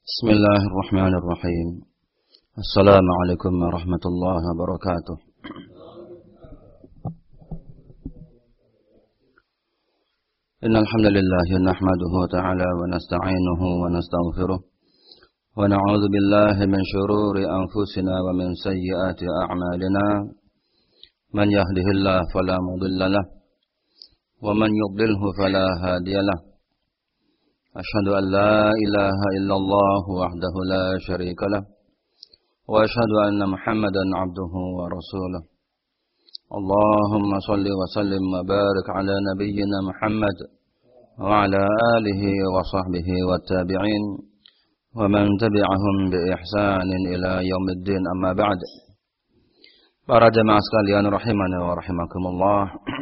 Bismillahirrahmanirrahim. Assalamualaikum warahmatullahi wabarakatuh. Innal hamdalillah nahmaduhu ta'ala wa nasta'inuhu wa nastaghfiruh wa na'udzu billahi min shururi anfusina wa min sayyiati a'malina. Man yahdihillahu fala mudilla lahu wa man yudlilhu fala hadiya lahu. Asyhadu an la ilaha illallah wahdahu la syarika lah wa asyhadu anna Muhammadan abduhu wa rasuluh. Allahumma salli wa sallim wa barik ala nabiyyina Muhammad wa ala alihi wa sahbihi wa tabi'in wa man tabi'ahum bi ihsanin ila yaumiddin, amma ba'd. Para jemaah sekalian rahimani wa rahimakumullah.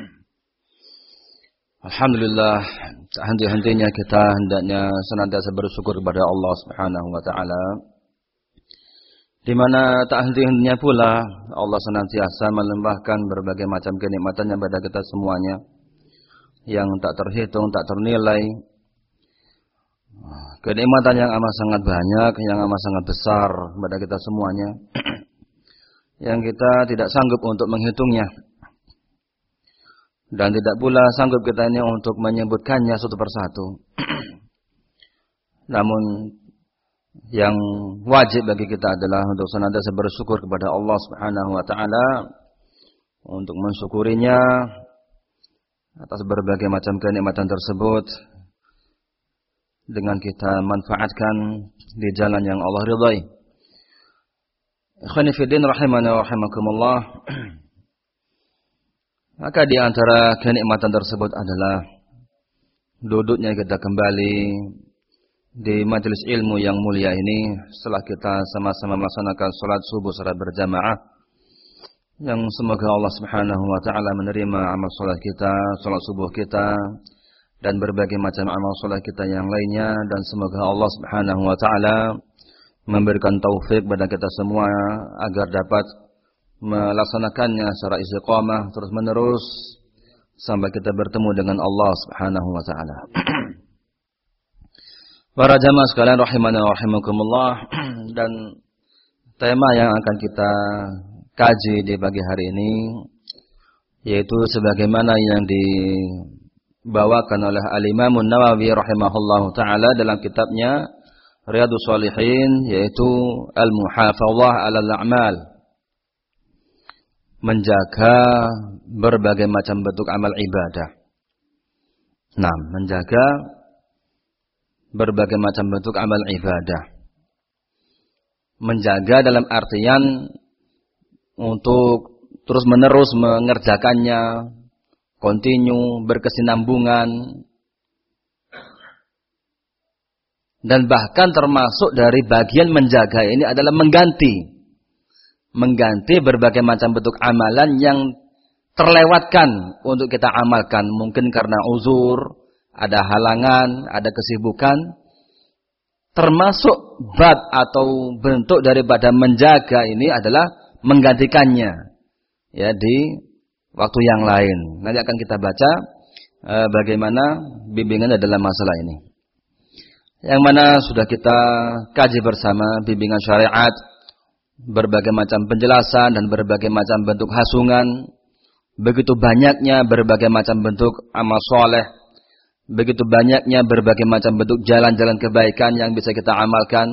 Alhamdulillah, henti-hentinya kita hendaknya senantiasa bersyukur kepada Allah Subhanahu wa taala. Di mana tak henti-hentinya pula Allah senantiasa melimpahkan berbagai macam kenikmatan kepada kita semuanya yang tak terhitung, tak ternilai. Kenikmatan yang amat sangat banyak, yang amat sangat besar kepada kita semuanya yang kita tidak sanggup untuk menghitungnya. Dan tidak pula sanggup kita ini untuk menyebutkannya satu persatu. Namun yang wajib bagi kita adalah untuk senantiasa bersyukur kepada Allah Subhanahu wa taala, untuk mensyukurinya atas berbagai macam kenikmatan tersebut dengan kita manfaatkan di jalan yang Allah ridhai. Ikhwani fi din rahimani wa rahimakumullah. Maka di antara kenikmatan tersebut adalah duduknya kita kembali di majelis ilmu yang mulia ini setelah kita sama-sama melaksanakan salat subuh secara berjamaah, yang semoga Allah Subhanahu wa taala menerima amal salat kita, salat subuh kita dan berbagai macam amal salat kita yang lainnya, dan semoga Allah Subhanahu wa taala memberikan taufik kepada kita semua agar dapat melaksanakannya secara istiqamah terus menerus sampai kita bertemu dengan Allah Subhanahu wa taala. Para jamaah sekalian rahimani wa rahimakumullah, dan tema yang akan kita kaji di pagi hari ini yaitu sebagaimana yang dibawakan oleh Al-Imam An-Nawawi rahimahullahu taala dalam kitabnya Riyadhus Shalihin, yaitu al-muhafadzah 'alal a'mal, menjaga berbagai macam bentuk amal ibadah. Nah, menjaga berbagai macam bentuk amal ibadah. Menjaga dalam artian untuk terus-menerus mengerjakannya, continue, berkesinambungan. Dan bahkan termasuk dari bagian menjaga ini adalah mengganti berbagai macam bentuk amalan yang terlewatkan untuk kita amalkan. Mungkin karena uzur, ada halangan, ada kesibukan. Termasuk bab atau bentuk daripada menjaga ini adalah menggantikannya ya di waktu yang lain. Nanti akan kita baca bagaimana bimbingan dalam masalah ini, yang mana sudah kita kaji bersama bimbingan syariat, berbagai macam penjelasan dan berbagai macam bentuk hasungan, begitu banyaknya berbagai macam bentuk amal soleh, begitu banyaknya berbagai macam bentuk jalan-jalan kebaikan yang bisa kita amalkan.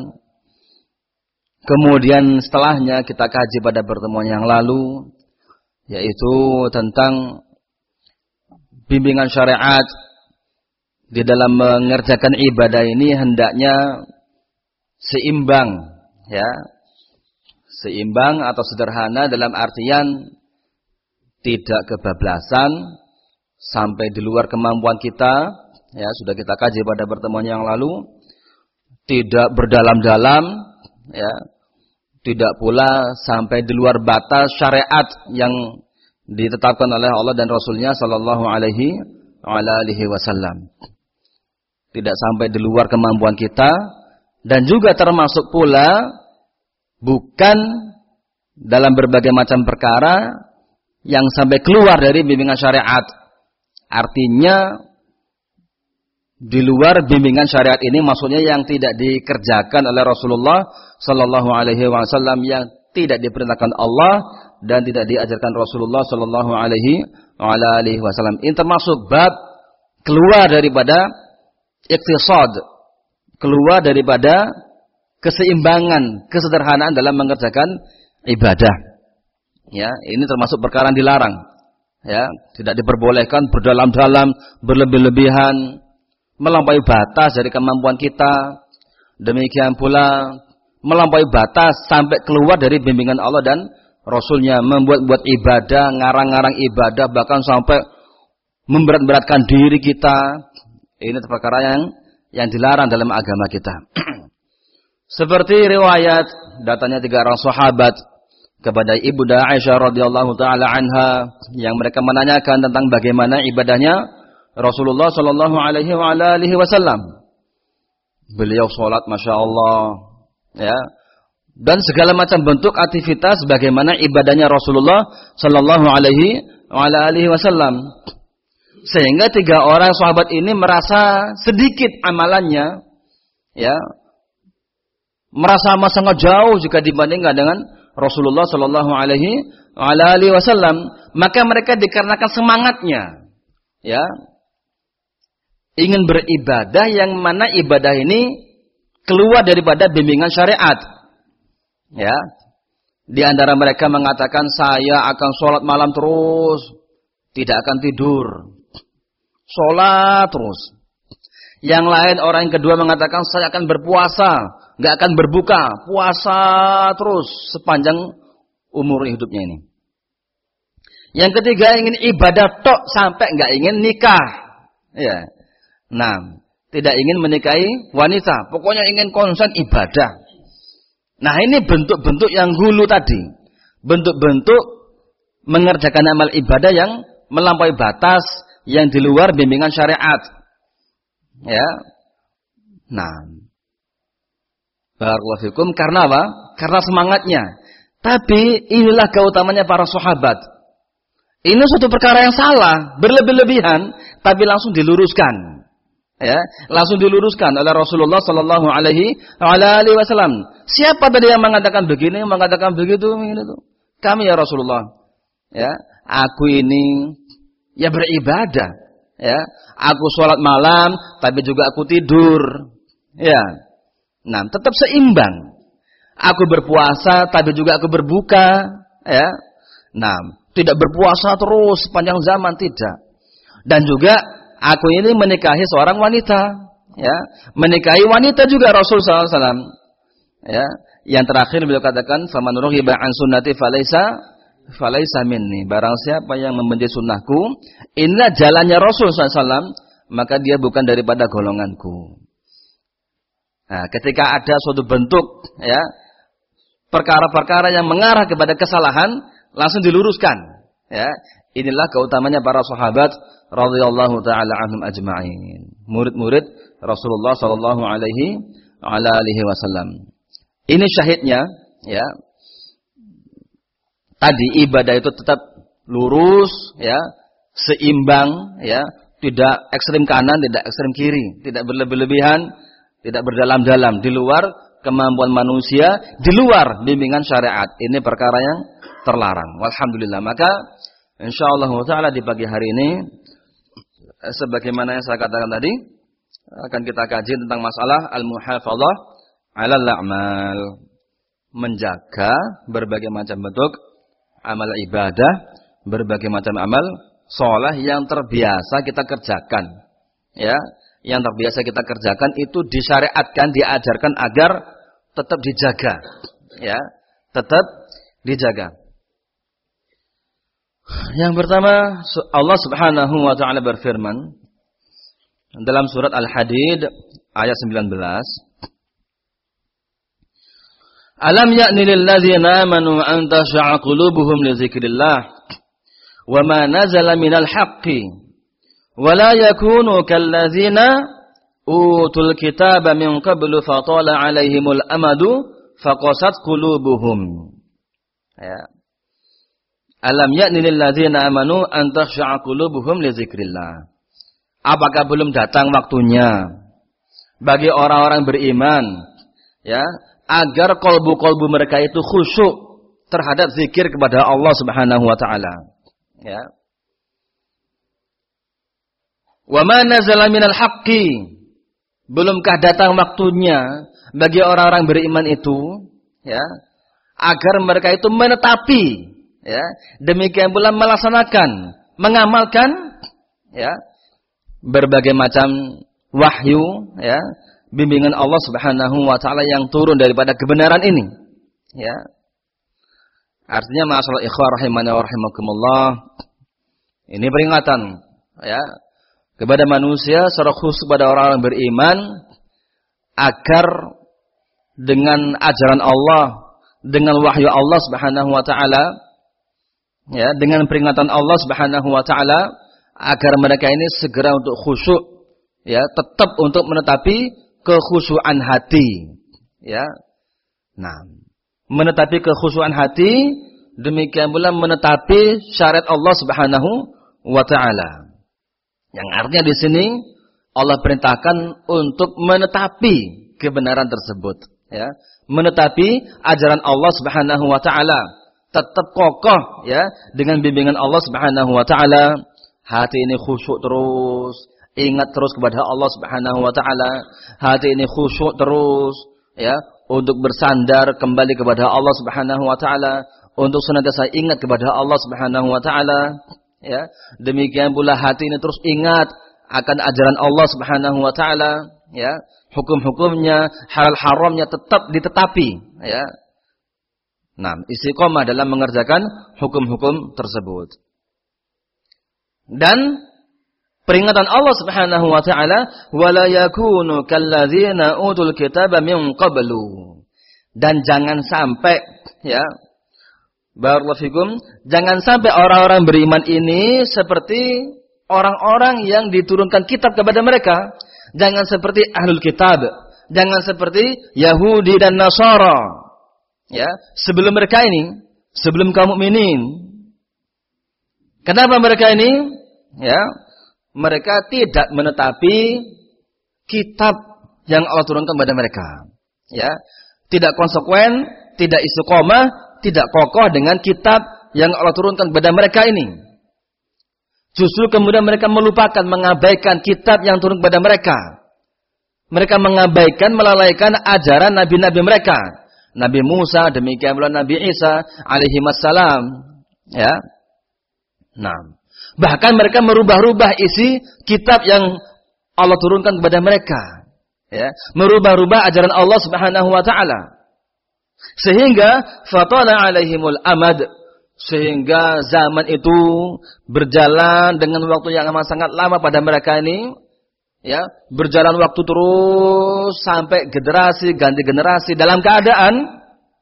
Kemudian setelahnya kita kaji pada pertemuan yang lalu, yaitu tentang bimbingan syariat di dalam mengerjakan ibadah ini hendaknya seimbang, ya. Seimbang atau sederhana dalam artian tidak kebablasan sampai di luar kemampuan kita, ya, sudah kita kaji pada pertemuan yang lalu. Tidak berdalam-dalam, ya, tidak pula sampai di luar batas syariat yang ditetapkan oleh Allah dan Rasulnya Sallallahu Alaihi Wasallam. Tidak sampai di luar kemampuan kita, dan juga termasuk pula bukan dalam berbagai macam perkara yang sampai keluar dari bimbingan syariat. Artinya Di luar bimbingan syariat ini maksudnya yang tidak dikerjakan oleh Rasulullah sallallahu alaihi wasallam, yang tidak diperintahkan Allah dan tidak diajarkan Rasulullah sallallahu alaihi wasallam. Ini termasuk bab keluar daripada iqtisad, keluar daripada keseimbangan, kesederhanaan dalam mengerjakan ibadah. Ya, ini termasuk perkara yang dilarang. Ya, tidak diperbolehkan berdalam-dalam, berlebih-lebihan, melampaui batas dari kemampuan kita. Demikian pula melampaui batas sampai keluar dari bimbingan Allah dan Rasulnya, membuat-buat ibadah, ngarang-ngarang ibadah, bahkan sampai memberat-beratkan diri kita. Ini perkara yang dilarang dalam agama kita. Seperti riwayat datanya 3 orang sahabat kepada Ibunda Aisyah radhiyallahu taala anha, yang mereka menanyakan tentang bagaimana ibadahnya Rasulullah sallallahu alaihi wasallam. Beliau salat masyaallah, ya. Dan segala macam bentuk aktivitas bagaimana ibadahnya Rasulullah sallallahu alaihi wasallam. Sehingga 3 orang sahabat ini merasa sedikit amalannya, ya. Merasa sangat jauh jika dibandingkan dengan Rasulullah sallallahu alaihi wasallam. Maka mereka dikarenakan semangatnya, ya, ingin beribadah yang mana ibadah ini keluar daripada bimbingan syariat. Ya. Di antara mereka mengatakan, saya akan sholat malam terus, tidak akan tidur. Sholat terus. Yang lain, orang yang kedua mengatakan, saya akan berpuasa, nggak akan berbuka, puasa terus sepanjang umur hidupnya ini. Yang ketiga, ingin ibadah tok sampai nggak ingin nikah. Ya. Nah, tidak ingin menikahi wanita, pokoknya ingin konsen ibadah. Nah, ini bentuk-bentuk yang hulu tadi. Bentuk-bentuk mengerjakan amal ibadah yang melampaui batas, yang di luar bimbingan syariat. Ya. Nah, barakallahu fikum, karena apa? Karena semangatnya. Tapi inilah keutamanya para sahabat. Ini suatu perkara yang salah, berlebih-lebihan, tapi langsung diluruskan. Ya, langsung diluruskan oleh Rasulullah sallallahu alaihi wasallam. Siapa tadi yang mengatakan begini, mengatakan begitu, begitu? Kami ya Rasulullah. Ya, aku ini ya beribadah, ya. Aku sholat malam, tapi juga aku tidur. Ya. Nah, tetap seimbang. Aku berpuasa, tapi juga aku berbuka, ya. Nah, tidak berpuasa terus sepanjang zaman, tidak. Dan juga aku ini menikahi seorang wanita, ya, menikahi wanita juga Rasul sallallahu alaihi wasallam. Ya, yang terakhir beliau katakan, "Faman raghiba an sunnati falaisa minni." Barang siapa yang membenci sunnahku, inilah jalannya Rasul sallallahu alaihi wasallam, maka dia bukan daripada golonganku. Nah, ketika ada suatu bentuk, ya, perkara-perkara yang mengarah kepada kesalahan, langsung diluruskan. Ya, inilah keutamanya para sahabat radhiyallahu taala anhum ajma'in, murid-murid Rasulullah sallallahu alaihi wasallam. Ini syahidnya, ya. Tadi ibadah itu tetap lurus, ya, seimbang, ya, tidak ekstrem kanan, tidak ekstrem kiri, tidak berlebih-lebihan, tidak berdalam-dalam, di luar kemampuan manusia, di luar bimbingan syariat. Ini perkara yang terlarang. Walhamdulillah. Maka insyaallah taala di pagi hari ini, sebagaimana yang saya katakan tadi, akan kita kaji tentang masalah al-muhafadzah 'alal a'mal, menjaga berbagai macam bentuk amal ibadah, berbagai macam amal sholeh yang terbiasa kita kerjakan. Ya, yang terbiasa kita kerjakan itu disyariatkan, diajarkan agar tetap dijaga. Ya, tetap dijaga. Yang pertama, Allah Subhanahu wa taala berfirman dalam surat Al-Hadid ayat 19. Alam ya'ni lil ladzina amanu an tasha'a qulubuhum li dzikrillah wa ma nazala minal haqqi wa la yakunu kal ladzina utul kitaba min qablu fatala 'alaihimul amadu faqasat qulubuhum. Ya. Alam ya'ni lil ladzina amanu an tasha'a qulubuhum li dzikrillah. Apakah belum datang waktunya bagi orang-orang beriman, ya, agar kolbu-kolbu mereka itu khusyuk terhadap zikir kepada Allah Subhanahu wa taala, ya. Wa ma nazala minal haqqi, belumkah datang waktunya bagi orang-orang beriman itu, ya, agar mereka itu menetapi, ya, demikian pula melaksanakan, mengamalkan, ya, berbagai macam wahyu, ya, bimbingan Allah Subhanahu wa taala yang turun daripada kebenaran ini, ya. Artinya ma'asyiral ikhwah rahimani wa rahimakumullah, ini peringatan, ya, kepada manusia secara khusus kepada orang-orang beriman agar dengan ajaran Allah, dengan wahyu Allah Subhanahu wa taala, ya, dengan peringatan Allah Subhanahu wa taala, agar mereka ini segera untuk khusyuk, ya, tetap untuk menetapi kekhusyuan hati, ya. Nah, menetapi kekhusyuan hati, demikian pula menetapi syariat Allah Subhanahu wa taala. Yang artinya di sini Allah perintahkan untuk menetapi kebenaran tersebut, ya. Menetapi ajaran Allah Subhanahu wa taala, tetap kokoh, ya, dengan bimbingan Allah Subhanahu wa taala. Hati ini khusyuk terus, ingat terus kepada Allah Subhanahu wa taala. Hati ini khusyuk terus, ya, untuk bersandar kembali kepada Allah Subhanahu wa taala, untuk senantiasa ingat kepada Allah Subhanahu wa taala, ya. Demikian pula hati ini terus ingat akan ajaran Allah Subhanahu wa taala, ya. Hukum-hukumnya, halal haramnya tetap ditetapi, ya. Nah, istiqomah dalam mengerjakan hukum-hukum tersebut. Dan peringatan Allah Subhanahu wa taala, wala yakunu kalladzina utul kitaba min qablu. Dan jangan sampai, ya, barakallahu fikum, jangan sampai orang-orang beriman ini seperti orang-orang yang diturunkan kitab kepada mereka. Jangan seperti ahlul kitab, jangan seperti Yahudi dan Nasara, ya, sebelum mereka ini, sebelum kaum mukminin. Kenapa mereka ini? Ya, mereka tidak menetapi kitab yang Allah turunkan kepada mereka. Ya, tidak konsekuen, tidak istiqomah, tidak kokoh dengan kitab yang Allah turunkan kepada mereka ini. Justru kemudian mereka melupakan, mengabaikan kitab yang turun kepada mereka. Mereka mengabaikan, melalaikan ajaran nabi-nabi mereka. Nabi Musa, demikian pula Nabi Isa alaihi wassalam. Ya. Nah, bahkan mereka merubah-rubah isi kitab yang Allah turunkan kepada mereka. Ya, merubah-rubah ajaran Allah Subhanahu wa taala. Sehingga fatala alaihimul amad, sehingga zaman itu berjalan dengan waktu yang amat sangat lama pada mereka ini, ya, berjalan waktu terus sampai generasi ganti generasi dalam keadaan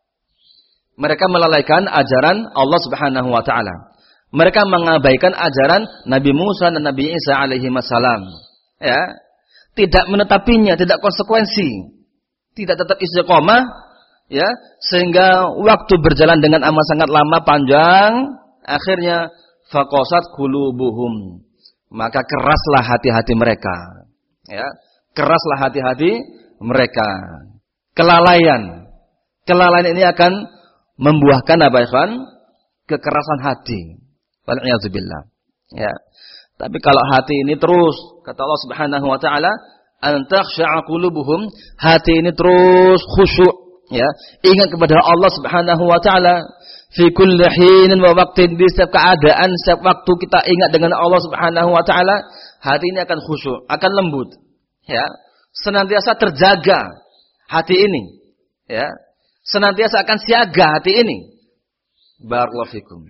mereka melalaikan ajaran Allah Subhanahu wa taala. Mereka mengabaikan ajaran Nabi Musa dan Nabi Isa alaihi wassalam, ya. Tidak menetapinya, tidak konsekuensi, tidak tetap istiqomah, ya, sehingga waktu berjalan dengan amat sangat lama panjang, akhirnya faqasat qulubuhum, maka keraslah hati-hati mereka, ya, keraslah hati-hati mereka. Kelalaian ini akan membuahkan apa, ikhwan? Kekerasan hati. Wal'iyadzubillah. Ya. Tapi kalau hati ini terus, kata Allah Subhanahu wa taala, antakhsha'a qulubuhum, hati ini terus khusyuk, ya, ingat kepada Allah Subhanahu wa taala fi kulli hinin wa waqtin, di setiap keadaan, setiap waktu kita ingat dengan Allah Subhanahu wa taala, hati ini akan khusyuk, akan lembut, ya. Senantiasa terjaga hati ini, ya. Senantiasa akan siaga hati ini. Barakallahu fikum.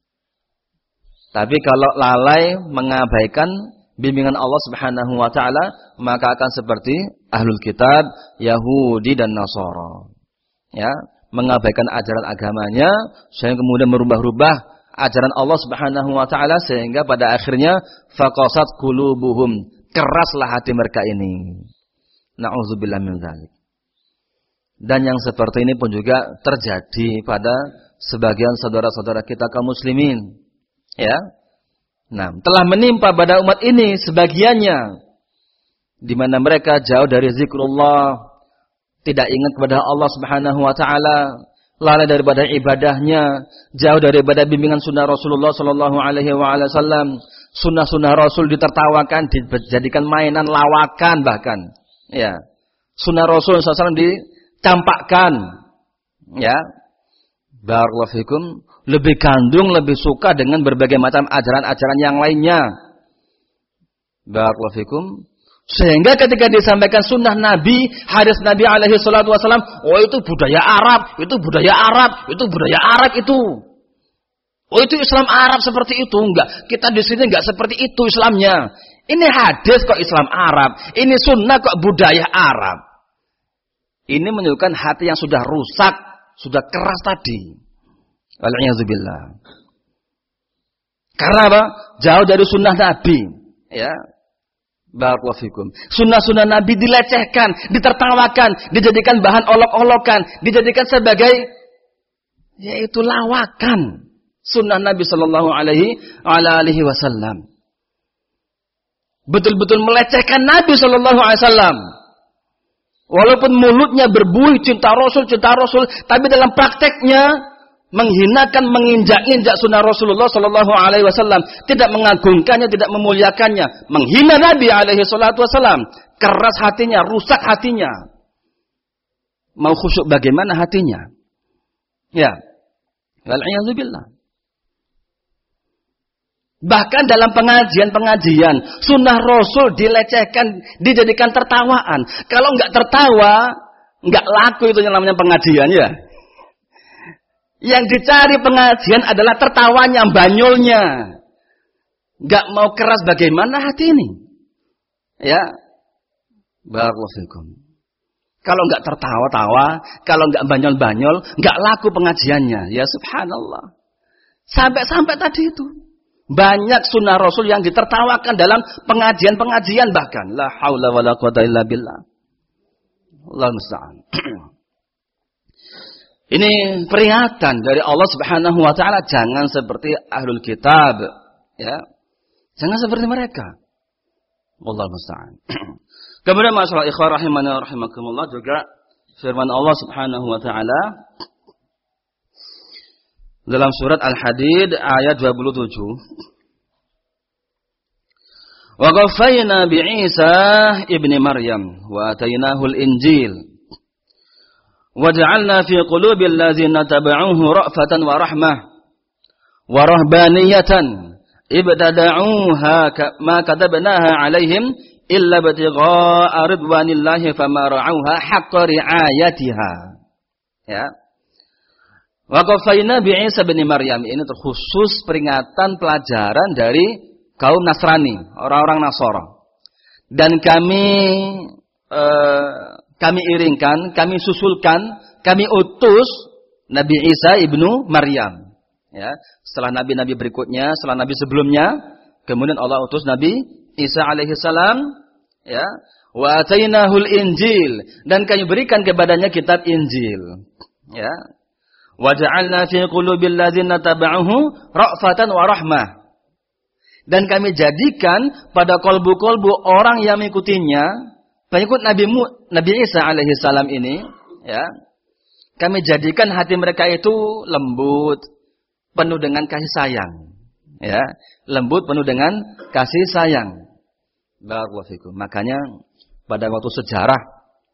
Tapi kalau lalai mengabaikan bimbingan Allah Subhanahu wa taala, maka akan seperti ahlul kitab, Yahudi dan Nasara. Ya, mengabaikan ajaran agamanya sehingga kemudian merubah-rubah ajaran Allah Subhanahu wa taala, sehingga pada akhirnya faqasat qulubuhum, keraslah hati mereka ini. Nauzubillah min dzalik. Dan yang seperti ini pun juga terjadi pada sebagian saudara-saudara kita kaum muslimin. Ya, Nah, telah menimpa pada umat ini sebagiannya, di mana mereka jauh dari zikrullah, tidak ingat kepada Allah Subhanahu wa taala, lalai daripada ibadahnya, jauh daripada bimbingan sunnah Rasulullah sallallahu alaihi wasallam. Sunnah-sunnah Rasul ditertawakan, dijadikan mainan, lawakan bahkan. Ya. Sunnah Rasul sallallahu alaihi wasallam dicampakkan. Ya. Barakallahu fikum, lebih gandung, lebih suka dengan berbagai macam ajaran-ajaran yang lainnya. Barakallahu fikum. Sehingga ketika disampaikan sunnah Nabi, hadis Nabi alaihi salatu wasallam, oh itu budaya Arab, itu budaya Arab, itu budaya Arab itu. Oh itu Islam Arab seperti itu. Enggak, kita di sini enggak seperti itu Islamnya. Ini hadis kok Islam Arab, ini sunnah kok budaya Arab. Ini menunjukkan hati yang sudah rusak, sudah keras tadi. Wal-iyadzubillah. Karena apa? Jauh dari sunnah Nabi. Ya. Barakallahu fikum. Sunnah-sunnah Nabi dilecehkan, ditertawakan, dijadikan bahan olok-olokan, dijadikan sebagai yaitu lawakan. Sunnah Nabi sallallahu alaihi wasallam. Betul-betul melecehkan Nabi sallallahu alaihi wasallam. Walaupun mulutnya berbuih cinta Rasul, tapi dalam prakteknya menghinakan, menginjak-injak sunnah Rasulullah sallallahu alaihi wasallam, tidak mengagungkannya, tidak memuliakannya, menghina Nabi alaihi salatu wasallam. Keras hatinya, rusak hatinya. Mau khusyuk bagaimana hatinya? Ya. Wal-iyadzubillah. Bahkan dalam pengajian-pengajian, sunnah Rasul dilecehkan, dijadikan tertawaan. Kalau enggak tertawa, enggak laku itu yang namanya pengajian ya. Yang dicari pengajian adalah tertawanya, banyolnya. Enggak mau keras bagaimana hati ini? Ya. Barakallahu fikum. Kalau enggak tertawa-tawa, kalau enggak banyol-banyol, enggak laku pengajiannya. Ya subhanallah. Sampai-sampai tadi itu. Banyak sunnah Rasul yang ditertawakan dalam pengajian-pengajian bahkan. La haula wa la quwata illa billah. Allahu musta'an. Ini peringatan dari Allah Subhanahu wa taala, jangan seperti ahlul kitab, ya. Jangan seperti mereka. Wallahu musta'an. Kemudian masalah ikhwah rahimana rahimakumullah juga firman Allah Subhanahu wa taala dalam surat Al-Hadid ayat 27. Wa qaffayna bi Isa ibni Maryam wa atainahu al-Injil wa ja'alna fi qulubil ladzina tabauhu ra'fatan wa rahmah wa rahbaniyatan ibtada'uha ma katabnaha 'alaihim illa ibtigha'a ridwanillahi fama ra'auha haqqa ri'ayatiha. Ya. Wa qaffayna bi Isa bin Maryam, ini terkhusus peringatan pelajaran dari kaum Nasrani, orang-orang Nasara. Dan kami iringkan, kami susulkan, kami utus Nabi Isa ibnu Maryam. Ya, setelah nabi-nabi berikutnya, setelah nabi sebelumnya, kemudian Allah utus Nabi Isa alaihi salam, ya. Wa atainahul Injil, dan kami berikan kepadanya kitab Injil. Ya. Wa ja'alna fi qulubil ladzina tabauhu ra'fatan wa rahmah. Dan kami jadikan pada kolbu-kolbu orang yang mengikutinya, pengikut Nabi Isa alaihi salam ini, ya. Kami jadikan hati mereka itu lembut, penuh dengan kasih sayang. Ya, lembut penuh dengan kasih sayang. Barakallahu fikum. Makanya pada waktu sejarah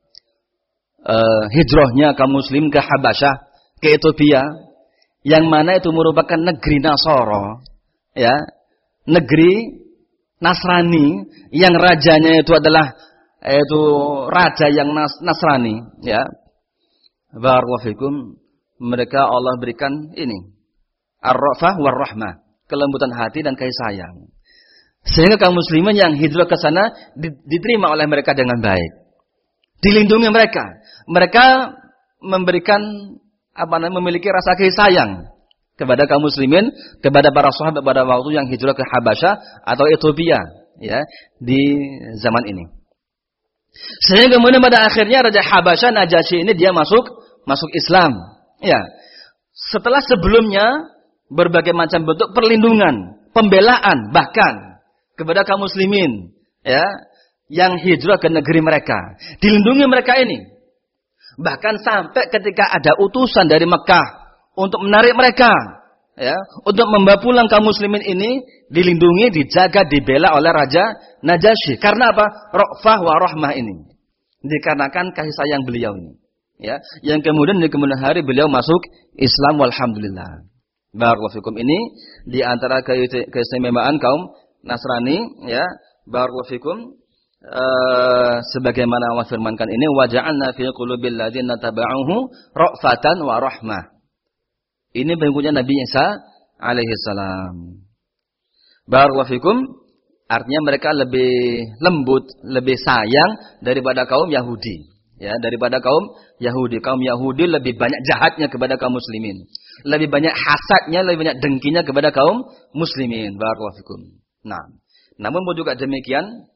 hijrahnya kaum muslim ke Habasyah, ke Ethiopia, yang mana itu merupakan negeri Nasara, ya, negeri Nasrani, yang rajanya itu adalah raja yang Nasrani, ya. Barakallahu fikum. Mereka Allah berikan ini ar-rafah war-rahmah, kelembutan hati dan kasih sayang. Sehingga kaum muslimin yang hijrah ke sana diterima oleh mereka dengan baik. Dilindungi mereka. Mereka memberikan memiliki rasa kasih sayang kepada kaum muslimin, kepada para sahabat pada waktu yang hijrah ke Habasyah atau Ethiopia, ya, di zaman ini. Sehingga kemudian pada akhirnya Raja Habasyah Najasyi ini dia masuk Islam. Ya. Setelah sebelumnya berbagai macam bentuk perlindungan pembelaan bahkan kepada kaum muslimin ya yang hijrah ke negeri mereka. Dilindungi mereka ini. Bahkan sampai ketika ada utusan dari Mekah untuk menarik mereka, ya, untuk membawa pulang kaum muslimin ini, dilindungi, dijaga, dibela oleh Raja Najasyi. Karena apa? Ra'fah wa rahmah ini. Dikarenakan kasih sayang beliau ini. Ya, yang kemudian di kemudian hari beliau masuk Islam, walhamdulillah. Barakallahu fikum. Ini di antara keistimewaan kaum Nasrani, ya. Barakallahu fikum. Sebagaimana Allah firmankan ini, waja'alna fi qulubil ladzina tabauhu ra'fatan wa rahmah. Ini pengikutnya Nabi Isa alaihi salam. Barakallahu fikum, artinya mereka lebih lembut, lebih sayang daripada kaum Yahudi. Ya, daripada kaum Yahudi. Kaum Yahudi lebih banyak jahatnya kepada kaum muslimin. Lebih banyak hasadnya, lebih banyak dengkinya kepada kaum muslimin. Barakallahu fikum. Nah, namun juga demikian,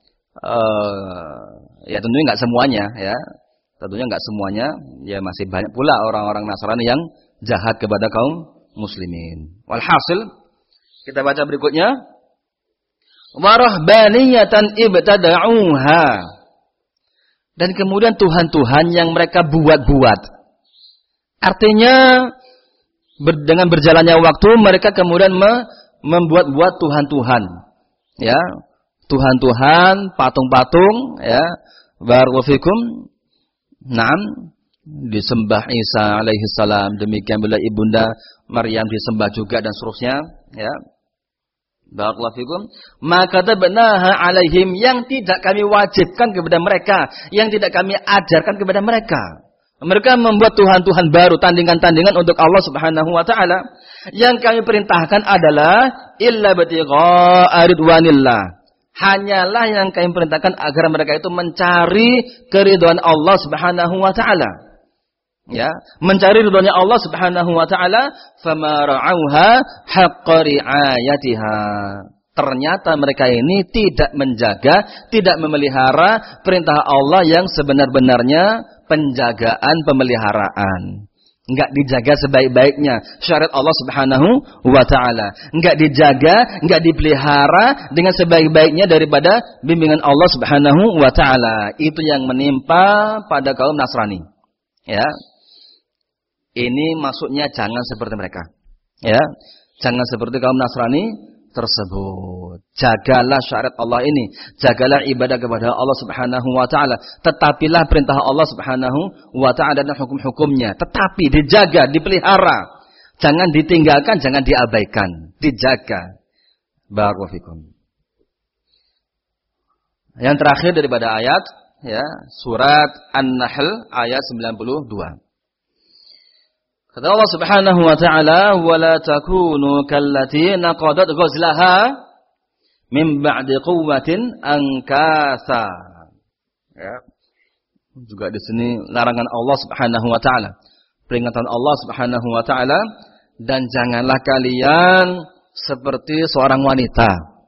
ya tentunya nggak semuanya, ya tentunya nggak semuanya, ya masih banyak pula orang-orang Nasrani yang jahat kepada kaum muslimin. Walhasil kita baca berikutnya, warahbaniyatan ibtada'uha, dan kemudian Tuhan-Tuhan yang mereka buat-buat. Artinya dengan berjalannya waktu mereka kemudian membuat-buat Tuhan-Tuhan, ya. Tuhan-Tuhan, patung-patung, ya, barakallahu fikum. Naam, disembah Isa alaihi salam, demikian pula ibunda Maryam disembah juga dan seterusnya, ya. Barakallahu fikum. Maka tabnaha alaihim, yang tidak kami wajibkan kepada mereka, yang tidak kami ajarkan kepada mereka. Mereka membuat Tuhan-Tuhan baru, tandingan-tandingan untuk Allah Subhanahu wa taala. Yang kami perintahkan adalah illa batigha ridwanillah. Hanyalah yang kami perintahkan agar mereka itu mencari keridhaan Allah Subhanahu wa taala. Ya, mencari ridhonya Allah Subhanahu wa taala, fama ra'auha haqqa ri'ayatiha. Ternyata mereka ini tidak menjaga, tidak memelihara perintah Allah yang sebenar-benarnya penjagaan pemeliharaan. Enggak dijaga sebaik-baiknya syariat Allah Subhanahu wa taala. Enggak dijaga, enggak dipelihara dengan sebaik-baiknya daripada bimbingan Allah Subhanahu wa taala. Itu yang menimpa pada kaum Nasrani. Ya. Ini maksudnya jangan seperti mereka. Ya. Jangan seperti kaum Nasrani tersebut. Jagalah syariat Allah ini, jagalah ibadah kepada Allah Subhanahu wa taala. Tetapilah perintah Allah Subhanahu wa taala dan hukum-hukumnya, tetapi dijaga, dipelihara. Jangan ditinggalkan, jangan diabaikan, dijaga. Barakallahu fikum. Yang terakhir daripada ayat, ya, surat An-Nahl ayat 92. Kata Allah Subhanahu wa taala, "Wa la takunu kallati naqadat ghazlaha min ba'di quwwatin ankasa." Ya. Juga di sini larangan Allah Subhanahu wa taala. Peringatan Allah Subhanahu wa taala, dan janganlah kalian seperti seorang wanita.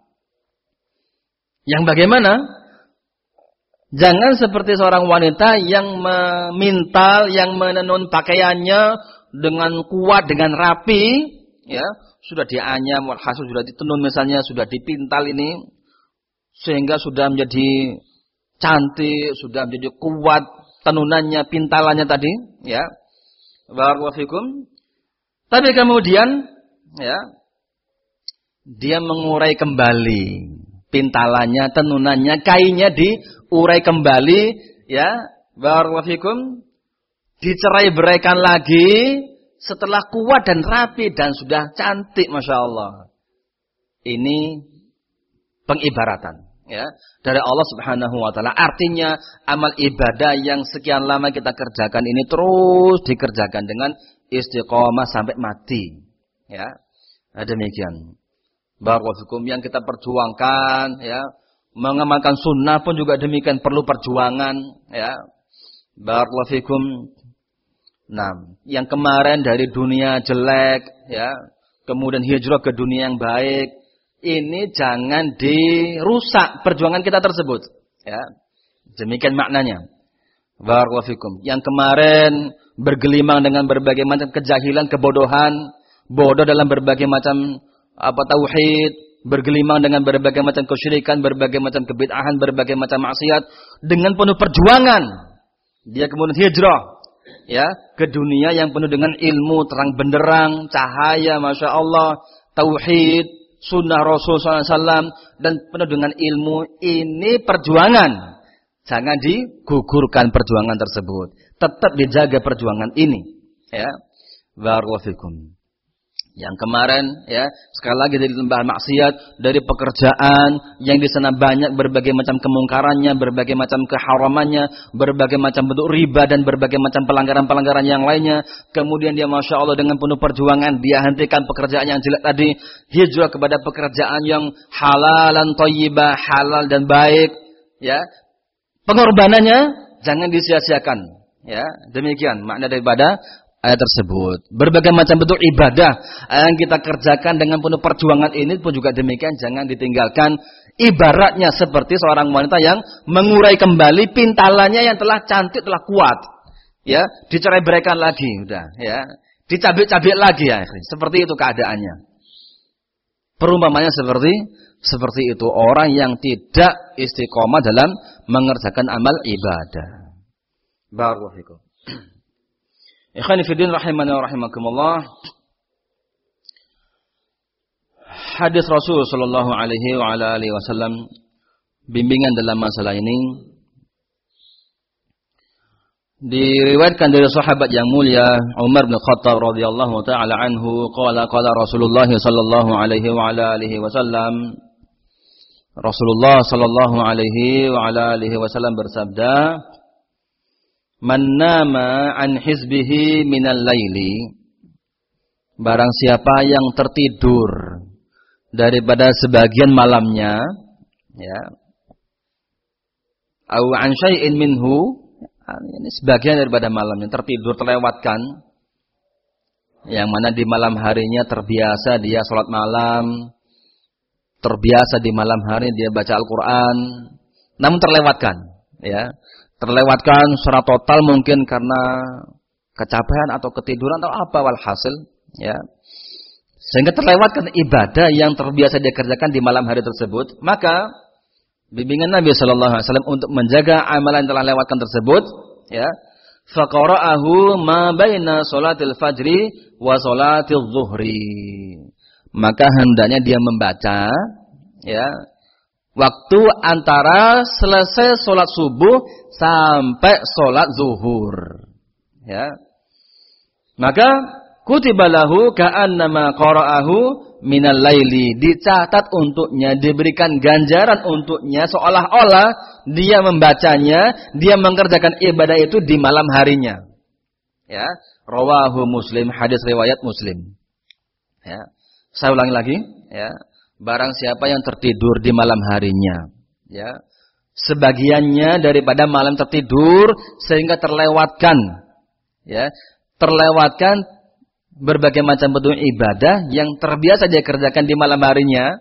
Yang bagaimana? Jangan seperti seorang wanita yang memintal, yang menenun pakaiannya dengan kuat, dengan rapi, ya, sudah dianyam, walhasil sudah ditenun misalnya, sudah dipintal ini, sehingga sudah menjadi cantik, sudah menjadi kuat tenunannya, pintalannya tadi, ya. Barakallahu fikum. Tapi kemudian, ya, dia mengurai kembali pintalannya, tenunannya, kainnya diurai kembali, ya. Barakallahu fikum. Dicerai-beraikan lagi setelah kuat dan rapi dan sudah cantik, masya Allah. Ini pengibaratan, ya, dari Allah Subhanahu wa taala. Artinya amal ibadah yang sekian lama kita kerjakan ini terus dikerjakan dengan istiqomah sampai mati, ya. Nah, demikian. Barakallahu fikum, yang kita perjuangkan, ya, mengamalkan sunnah pun juga demikian, perlu perjuangan, ya. Barakallahu fikum. Nah, yang kemarin dari dunia jelek, ya, kemudian hijrah ke dunia yang baik, ini jangan dirusak perjuangan kita tersebut, ya. Demikian maknanya. Barakallahu fikum. Yang kemarin bergelimang dengan berbagai macam kejahilan, kebodohan, bodoh dalam berbagai macam tauhid, bergelimang dengan berbagai macam kesyirikan, berbagai macam kebid'ahan, berbagai macam maksiat dengan penuh perjuangan. Dia kemudian hijrah ya ke dunia yang penuh dengan ilmu terang benderang, cahaya Masya Allah, tauhid, sunnah Rasul SAW dan penuh dengan ilmu. Ini perjuangan. Jangan digugurkan perjuangan tersebut. Tetap dijaga perjuangan ini. Ya. Barakallahu fikum. Yang kemarin ya, sekali lagi dari lembah maksiat, dari pekerjaan yang di sana banyak berbagai macam kemungkarannya, berbagai macam keharamannya, berbagai macam bentuk riba dan berbagai macam pelanggaran-pelanggaran yang lainnya. Kemudian dia Masya Allah dengan penuh perjuangan dia hentikan pekerjaan yang jelek tadi, hijrah kepada pekerjaan yang halalan thayyibah, halal dan baik. Ya, pengorbanannya jangan disia-siakan. Ya, demikian makna daripada ayat tersebut. Berbagai macam bentuk ibadah yang kita kerjakan dengan penuh perjuangan ini pun juga demikian, jangan ditinggalkan. Ibaratnya seperti seorang wanita yang mengurai kembali pintalannya yang telah cantik, telah kuat. Ya, dicerai-beraikan lagi, udah, ya. Dicabik-cabik lagi ya. Seperti itu keadaannya. Perumpamannya seperti itu, orang yang tidak istiqomah dalam mengerjakan amal ibadah. Barakallahu fikum. Ikhwani fi din rahimani wa rahimakumullah. Hadis Rasul sallallahu alaihi wa ala alihi wasallam, bimbingan dalam masalah ini diriwayatkan dari sahabat yang mulia Umar bin Khattab radhiyallahu taala anhu, qala Rasulullah sallallahu alaihi wa ala alihi wasallam, Rasulullah sallallahu alaihi wa ala alihi wasallam bersabda, man nama an hizbihi minal laili, barang siapa yang tertidur daripada sebagian malamnya, ya, au an syai'in minhu, ini sebagian daripada malamnya tertidur, terlewatkan, yang mana di malam harinya terbiasa dia sholat malam, terbiasa di malam hari dia baca Al-Quran, namun terlewatkan, ya. Terlewatkan secara total mungkin karena kecapean atau ketiduran atau apa walhasil, ya. Sehingga terlewatkan ibadah yang terbiasa dia kerjakan di malam hari tersebut, maka bimbingan Nabi sallallahu alaihi wasallam untuk menjaga amalan yang telah lewatkan tersebut, ya. Faqara'ahu ma baina sholatil fajri wa sholatil zuhri. Maka hendaknya dia membaca, ya, waktu antara selesai sholat subuh sampai sholat zuhur, ya. Maka kutiba lahu ka'annama qara'ahu minal laili, dicatat untuknya, diberikan ganjaran untuknya seolah-olah dia membacanya, dia mengerjakan ibadah itu di malam harinya. Ya, rawahu Muslim, hadis riwayat Muslim. Ya. Saya ulangi lagi, ya. Barang siapa yang tertidur di malam harinya, ya, sebagiannya daripada malam tertidur sehingga terlewatkan, ya, terlewatkan berbagai macam bentuk ibadah yang terbiasa dia kerjakan di malam harinya,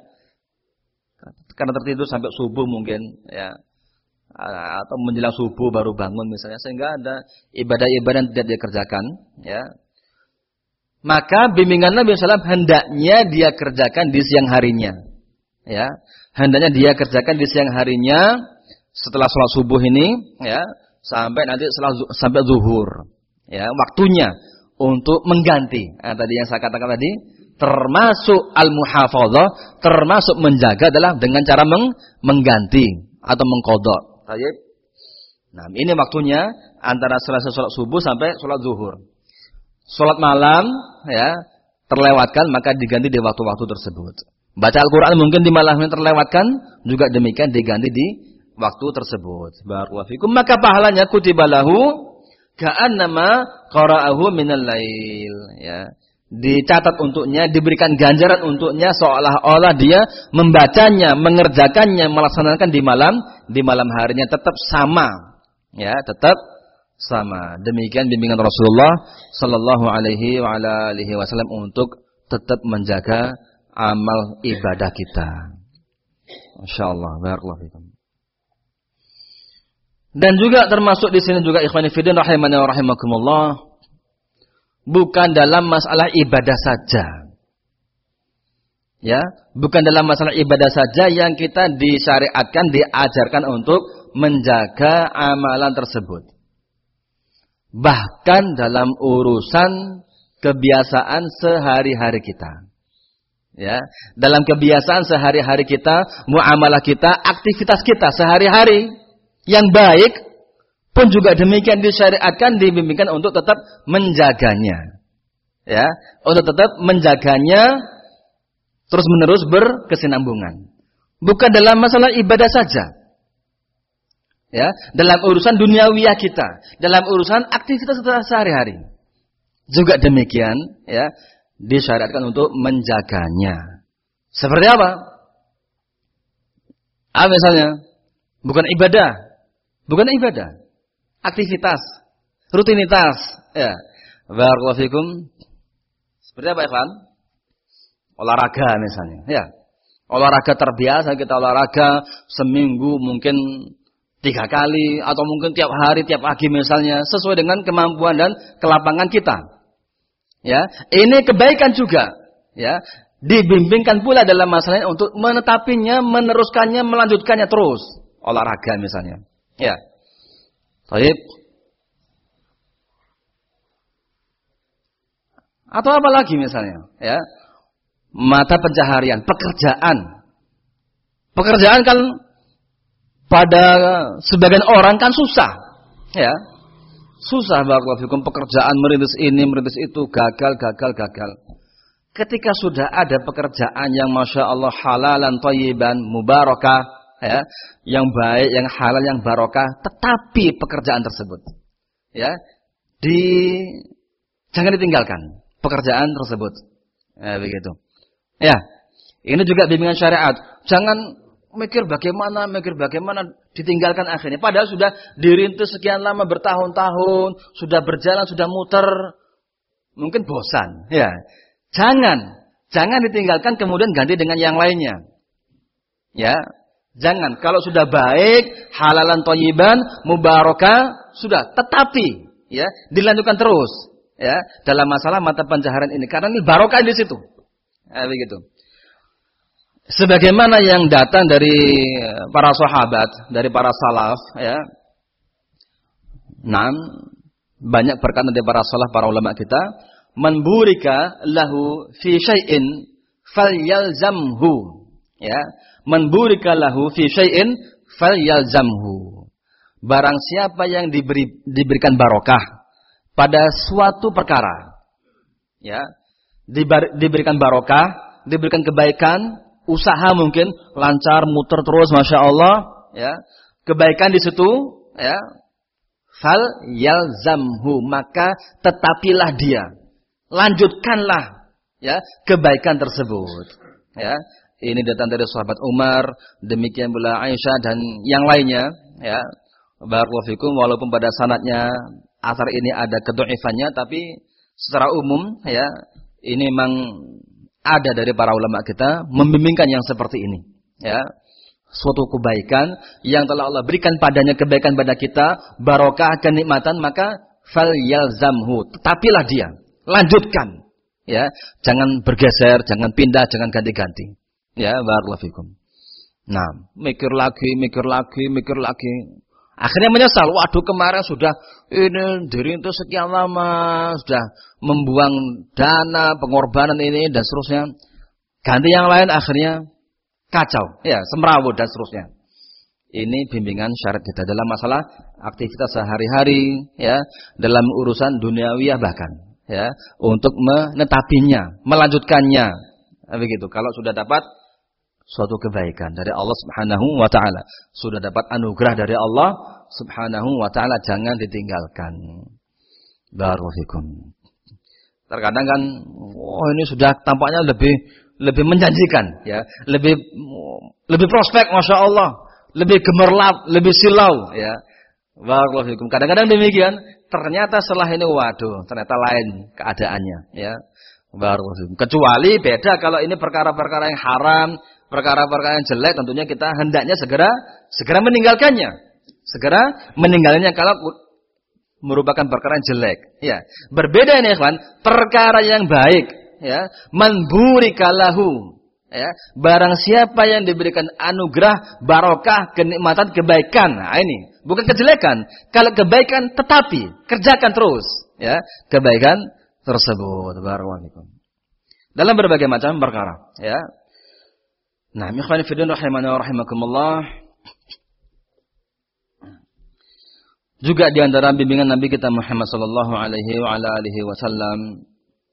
karena tertidur sampai subuh mungkin, ya, atau menjelang subuh baru bangun misalnya, sehingga ada ibadah-ibadah yang tidak dia kerjakan, ya. Maka bimbingan Nabi SAW hendaknya dia kerjakan di siang harinya, ya. Hendaknya dia kerjakan di siang harinya setelah sholat subuh ini, ya, sampai nanti sampai zuhur, ya, waktunya untuk mengganti. Tadi yang saya katakan tadi, termasuk al-muhafadzah, termasuk menjaga adalah dengan cara mengganti atau mengqadha. Nah, ini waktunya antara selesai sholat subuh sampai sholat zuhur. Sholat malam, ya, terlewatkan, maka diganti di waktu-waktu tersebut. Baca Al-Quran mungkin di malam yang terlewatkan, juga demikian diganti di waktu tersebut. Barakallahu fikum. Maka pahalanya kutiba lahu ka'annama qara'ahu minal lail, ya. Dicatat untuknya, diberikan ganjaran untuknya seolah-olah dia membacanya, mengerjakannya, melaksanakan di malam harinya, tetap sama, ya, tetap sama. Demikian bimbingan Rasulullah sallallahu alaihi wa ala alihi wasallam untuk tetap menjaga amal ibadah kita. Masyaallah, barakallahu fikum. Dan juga termasuk di sini juga ikhwani fillah rahimani wa rahimakumullah, bukan dalam masalah ibadah saja. Ya, bukan dalam masalah ibadah saja yang kita disyariatkan, diajarkan untuk menjaga amalan tersebut. Bahkan dalam urusan kebiasaan sehari-hari kita. Ya, dalam kebiasaan sehari-hari kita, muamalah kita, aktivitas kita sehari-hari yang baik pun juga demikian disyariatkan, dibimbingkan untuk tetap menjaganya. Ya, untuk tetap menjaganya terus-menerus berkesinambungan. Bukan dalam masalah ibadah saja. Ya, dalam urusan duniawiyah kita, dalam urusan aktivitas sehari-hari. Juga demikian, ya, disyariatkan untuk menjaganya. Seperti apa? Misalnya, bukan ibadah. Aktivitas, rutinitas, ya. Barakallahu fikum. Seperti apa, ikhwan? Olahraga misalnya, ya. Olahraga terbiasa kita olahraga seminggu mungkin 3 kali atau mungkin tiap hari, tiap pagi misalnya, sesuai dengan kemampuan dan kelapangan kita. Ya, ini kebaikan juga, ya. Dibimbingkan pula dalam masalahnya untuk menetapinya, meneruskannya, melanjutkannya terus. Olahraga misalnya. Ya. Baik. Atau apa lagi misalnya, ya. Mata pencaharian, pekerjaan. Pekerjaan kan pada sebagian orang kan susah. Ya. Susah barakallahu fikum, pekerjaan merintis ini, merintis itu, gagal. Ketika sudah ada pekerjaan yang Masya Allah halalan, thayyiban, mubarakah, ya, yang baik, yang halal, yang barokah, tetapi pekerjaan tersebut, ya, jangan ditinggalkan pekerjaan tersebut. Ya, begitu. Ya, ini juga bimbingan syariat. Jangan mikir bagaimana ditinggalkan akhirnya. Padahal sudah dirintis sekian lama, bertahun-tahun, sudah berjalan, sudah muter, mungkin bosan. Ya, jangan ditinggalkan kemudian ganti dengan yang lainnya. Ya, jangan. Kalau sudah baik, halalan thayyiban, mubarakah, sudah. Tetapi, ya, dilanjutkan terus. Ya, dalam masalah mata pencaharian ini, karena ini barokah di situ. Begitu. Sebagaimana yang datang dari para sahabat, dari para salaf, ya. Banyak perkataan dari para salaf, para ulama kita, man burika lahu fi syai'in falyalzamhu. Ya, man burika lahu fi syai'in falyalzamhu. Barang siapa yang diberikan barokah pada suatu perkara, ya, diberikan barokah, diberikan kebaikan, usaha mungkin lancar, muter terus, Masya Allah, ya, kebaikan di situ, ya, fal yalzamhu, maka tetapilah dia, lanjutkanlah, ya, kebaikan tersebut, ya. Ini datang dari sahabat Umar, demikian pula Aisyah dan yang lainnya, ya. Barakallahu fikum, walaupun pada sanadnya asar ini ada kedha'ifannya, tapi secara umum, ya, ini memang ada dari para ulama kita membimbingkan yang seperti ini, ya. Suatu kebaikan yang telah Allah berikan padanya, kebaikan pada kita, barokah, kenikmatan, maka fal yalzamhu, tetapilah dia, lanjutkan, ya. Jangan bergeser, jangan pindah, jangan ganti-ganti. Ya, barakallahu fikum. Nah, mikir lagi. Akhirnya menyesal, waduh kemarin sudah ini dirintis sekian lama, sudah membuang dana, pengorbanan ini dan seterusnya. Ganti yang lain akhirnya kacau, ya, semrawut dan seterusnya. Ini bimbingan syariat kita dalam masalah aktivitas sehari-hari, ya, dalam urusan duniawiyah bahkan, ya, untuk menetapinya, melanjutkannya. Begitu. Kalau sudah dapat suatu kebaikan dari Allah Subhanahu wa taala, sudah dapat anugerah dari Allah Subhanahu wa taala, jangan ditinggalkan. Barakallahu. Terkadang kan, ini sudah tampaknya lebih menjanjikan, ya, lebih prospek, Masya Allah, lebih gemerlap, lebih silau, ya. Barakallahu. Kadang-kadang demikian, ternyata setelah ini, waduh, ternyata lain keadaannya, ya. Barakallahu. Kecuali beda kalau ini perkara-perkara yang haram, perkara-perkara yang jelek, tentunya kita hendaknya segera meninggalkannya. Segera meninggalkannya kalau merupakan perkara yang jelek, ya. Berbeda ini, ikhwan, perkara yang baik, ya, man burika lahu, Ya, barang siapa yang diberikan anugerah, barokah, kenikmatan, kebaikan. Nah, ini bukan kejelekan. Kalau kebaikan tetapi kerjakan terus, ya, kebaikan tersebut. Barakallahu. Dalam berbagai macam perkara, ya. Nah, ikhwani fillah rahimani wa rahimakumullah. Juga di antara bimbingan Nabi kita Muhammad sallallahu alaihi wa ala alihi wasallam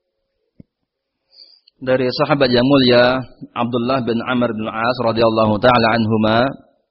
dari sahabat yang mulia Abdullah bin Amr bin As radhiyallahu taala anhuma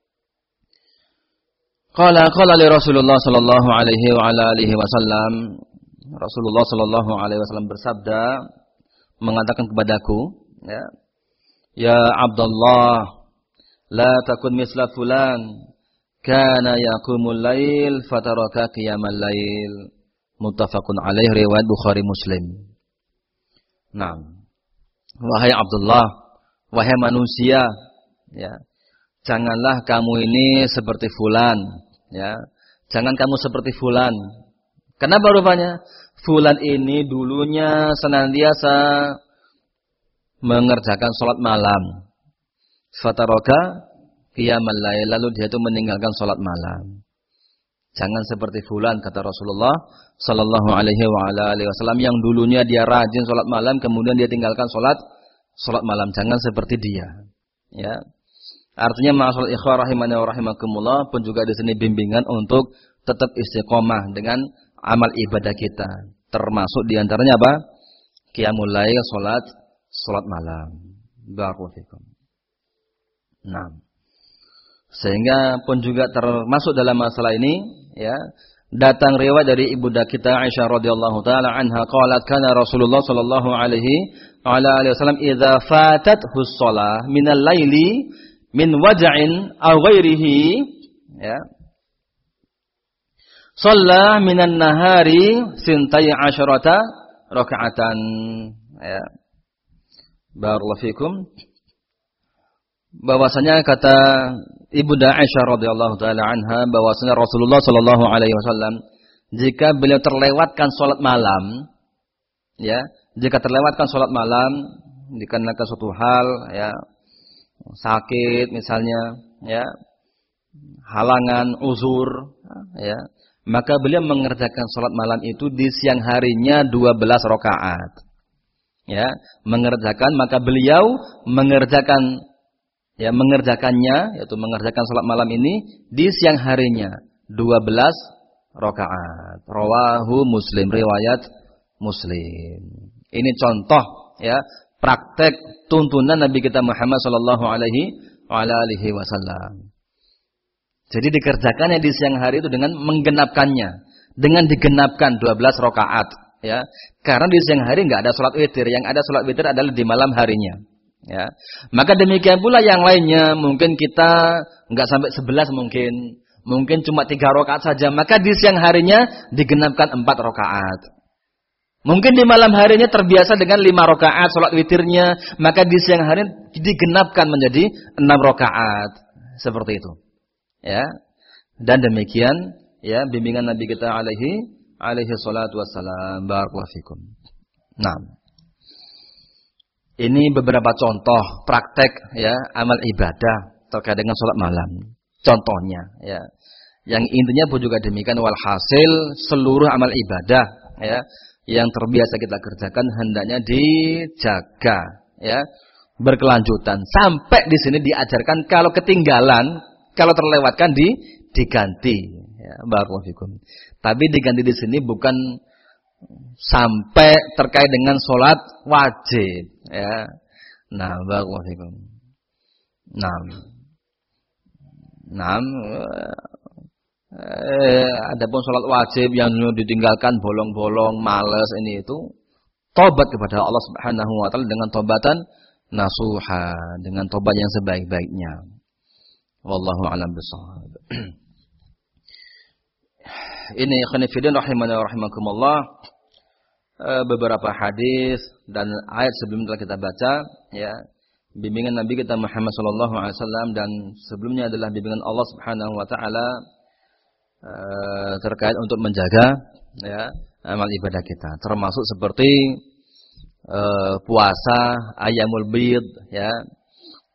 qala li Rasulullah sallallahu alaihi wa ala alihi wasallam, Rasulullah sallallahu alaihi wasallam bersabda, mengatakan kepadaku, ya Abdullah, la takun misla fulan kana yaqumul lail fataraka qiyamal lail, muttafaqun alaihi, riwayat Bukhari Muslim. Nah, wahai Abdullah, wahai manusia, ya, janganlah kamu ini seperti fulan, ya. Jangan kamu seperti fulan. Kenapa rupanya? Fulan ini dulunya senantiasa mengerjakan salat malam. Fataraka qiyamal lail, lalu dia itu meninggalkan salat malam. Jangan seperti fulan, kata Rasulullah sallallahu alaihi wa ala alihi wasallam, yang dulunya dia rajin salat malam kemudian dia tinggalkan salat malam. Jangan seperti dia. Ya. Artinya ma'asal ikhwah rahimani wa rahimakumullah pun juga di sini bimbingan untuk tetap istiqomah dengan amal ibadah kita. Termasuk di antaranya apa? Qiyamul lail, salat malam. Barakallahu fikum. Nah, sehingga pun juga termasuk dalam masalah ini, ya, datang riwayat dari ibunda kita Aisyah radhiyallahu taala anha qalat kana Rasulullah sallallahu alaihi wa ala alihi wasallam idza fatathu shalah minal laili min waj'in aw ghairihi, ya, shalla minan nahari sintai asyrata raka'atan, ya. Barakallahu fikum. Bahwasanya kata Ibunda Aisyah radhiyallahu taala anha bahwasanya Rasulullah sallallahu alaihi wasallam jika beliau terlewatkan salat malam, ya, jika terlewatkan salat malam dikarenakan suatu hal, ya, sakit misalnya, ya, halangan, uzur, ya, maka beliau mengerjakan salat malam itu di siang harinya 12 rakaat. Ya, mengerjakan, maka beliau mengerjakannya, yaitu mengerjakan salat malam ini di siang harinya 12 rakaat. Rawahu Muslim, riwayat Muslim. Ini contoh, ya, praktek tuntunan Nabi kita Muhammad sallallahu alaihi wasallam. Jadi dikerjakannya di siang hari itu dengan menggenapkannya, dengan digenapkan 12 rakaat, ya. Karena di siang hari enggak ada salat witir, yang ada salat witir adalah di malam harinya. Ya, maka demikian pula yang lainnya, mungkin kita enggak sampai 11 mungkin cuma 3 rakaat saja, maka di siang harinya digenapkan 4 rakaat. Mungkin di malam harinya terbiasa dengan 5 rakaat salat witirnya, maka di siang hari digenapkan menjadi 6 rakaat. Seperti itu. Ya. Dan demikian, ya, bimbingan Nabi kita alaihi salatu wassalam. Barakallahu fikum. Nah, ini beberapa contoh praktek, ya, amal ibadah terkait dengan salat malam. Contohnya, ya. Yang intinya pun juga demikian, walhasil seluruh amal ibadah, ya, yang terbiasa kita kerjakan hendaknya dijaga, ya, berkelanjutan sampai di sini diajarkan kalau ketinggalan, kalau terlewatkan diganti, ya, barakallahu fikum. Tapi diganti di sini bukan sampai terkait dengan sholat wajib, ya. Nah, barakallahu fikum. Adapun sholat wajib yang ditinggalkan bolong-bolong, malas, ini itu tobat kepada Allah Subhanahu wa taala dengan tobatan nasuha, dengan tobat yang sebaik-baiknya. Wallahu a'lam bishawab. Ini khonifidin rahimani wa rahimakumullah, beberapa hadis dan ayat sebelumnya telah kita baca, ya, bimbingan Nabi kita Muhammad sallallahu alaihi wasallam, dan sebelumnya adalah bimbingan Allah Subhanahu wa taala terkait untuk menjaga, ya, amal ibadah kita, termasuk seperti puasa ayyamul bid, ya,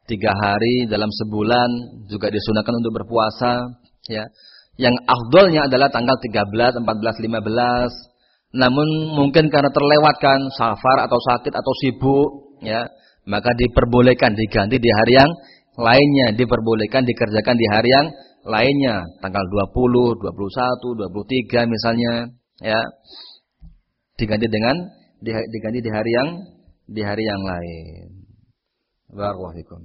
3 hari dalam sebulan juga disunahkan untuk berpuasa, ya. Yang afdolnya adalah tanggal 13, 14, 15. Namun mungkin karena terlewatkan safar atau sakit atau sibuk, ya, maka diperbolehkan diganti di hari yang lainnya, diperbolehkan dikerjakan di hari yang lainnya, tanggal 20, 21, 23 misalnya, ya. Diganti di hari yang lain. Barakallahu fikum.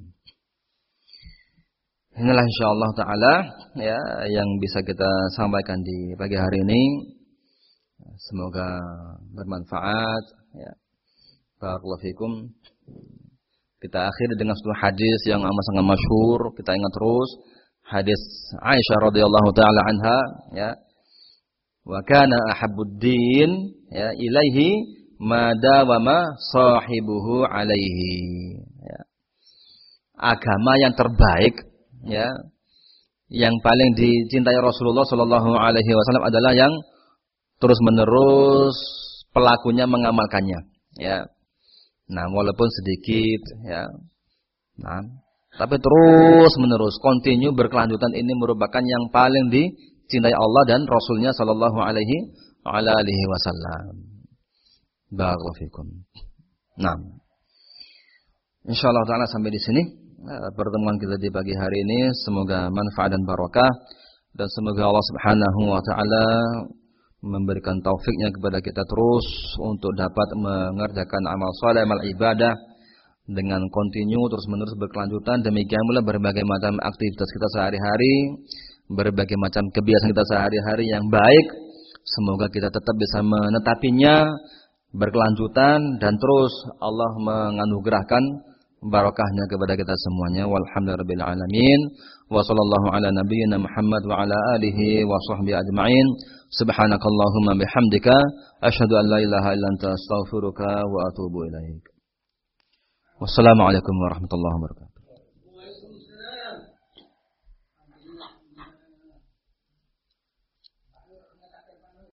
Inilah insyaallah taala ya yang bisa kita sampaikan di pagi hari ini. Semoga bermanfaat ya. Barakallahu fikum. Kita akhiri dengan satu hadis yang amat sangat masyhur, kita ingat terus hadis Aisyah radhiyallahu taala anha ya. Wa kana ahabbud din ya ilaihi ma dawama sahibuhu alaihi ya. Agama yang terbaik ya yang paling dicintai Rasulullah sallallahu alaihi wasallam adalah yang terus-menerus pelakunya mengamalkannya ya. Nah, walaupun sedikit ya. Nah, tapi terus-menerus continue berkelanjutan ini merupakan yang paling dicintai Allah dan Rasulnya sallallahu alaihi wasallam. Barakallahu fikum. Nah, insyaallah taala sampai di sini pertemuan kita di pagi hari ini, semoga manfaat dan barakah dan semoga Allah Subhanahu wa taala memberikan taufiknya kepada kita terus untuk dapat mengerjakan amal saleh, amal ibadah dengan kontinu terus-menerus berkelanjutan. Demikian pula berbagai macam aktivitas kita sehari-hari, berbagai macam kebiasaan kita sehari-hari yang baik, semoga kita tetap bisa menetapinya berkelanjutan dan terus Allah menganugerahkan barakahnya kepada kita semuanya. Walhamdulillahirabbil alamin. Wa sallallahu ala nabiyyina Muhammad wa ala alihi wa sahbihi ajma'in. Subhanakallahumma bihamdika asyhadu an la ilaha illa anta astaghfiruka wa atubu ilaik. Wassalamualaikum warahmatullahi wabarakatuh.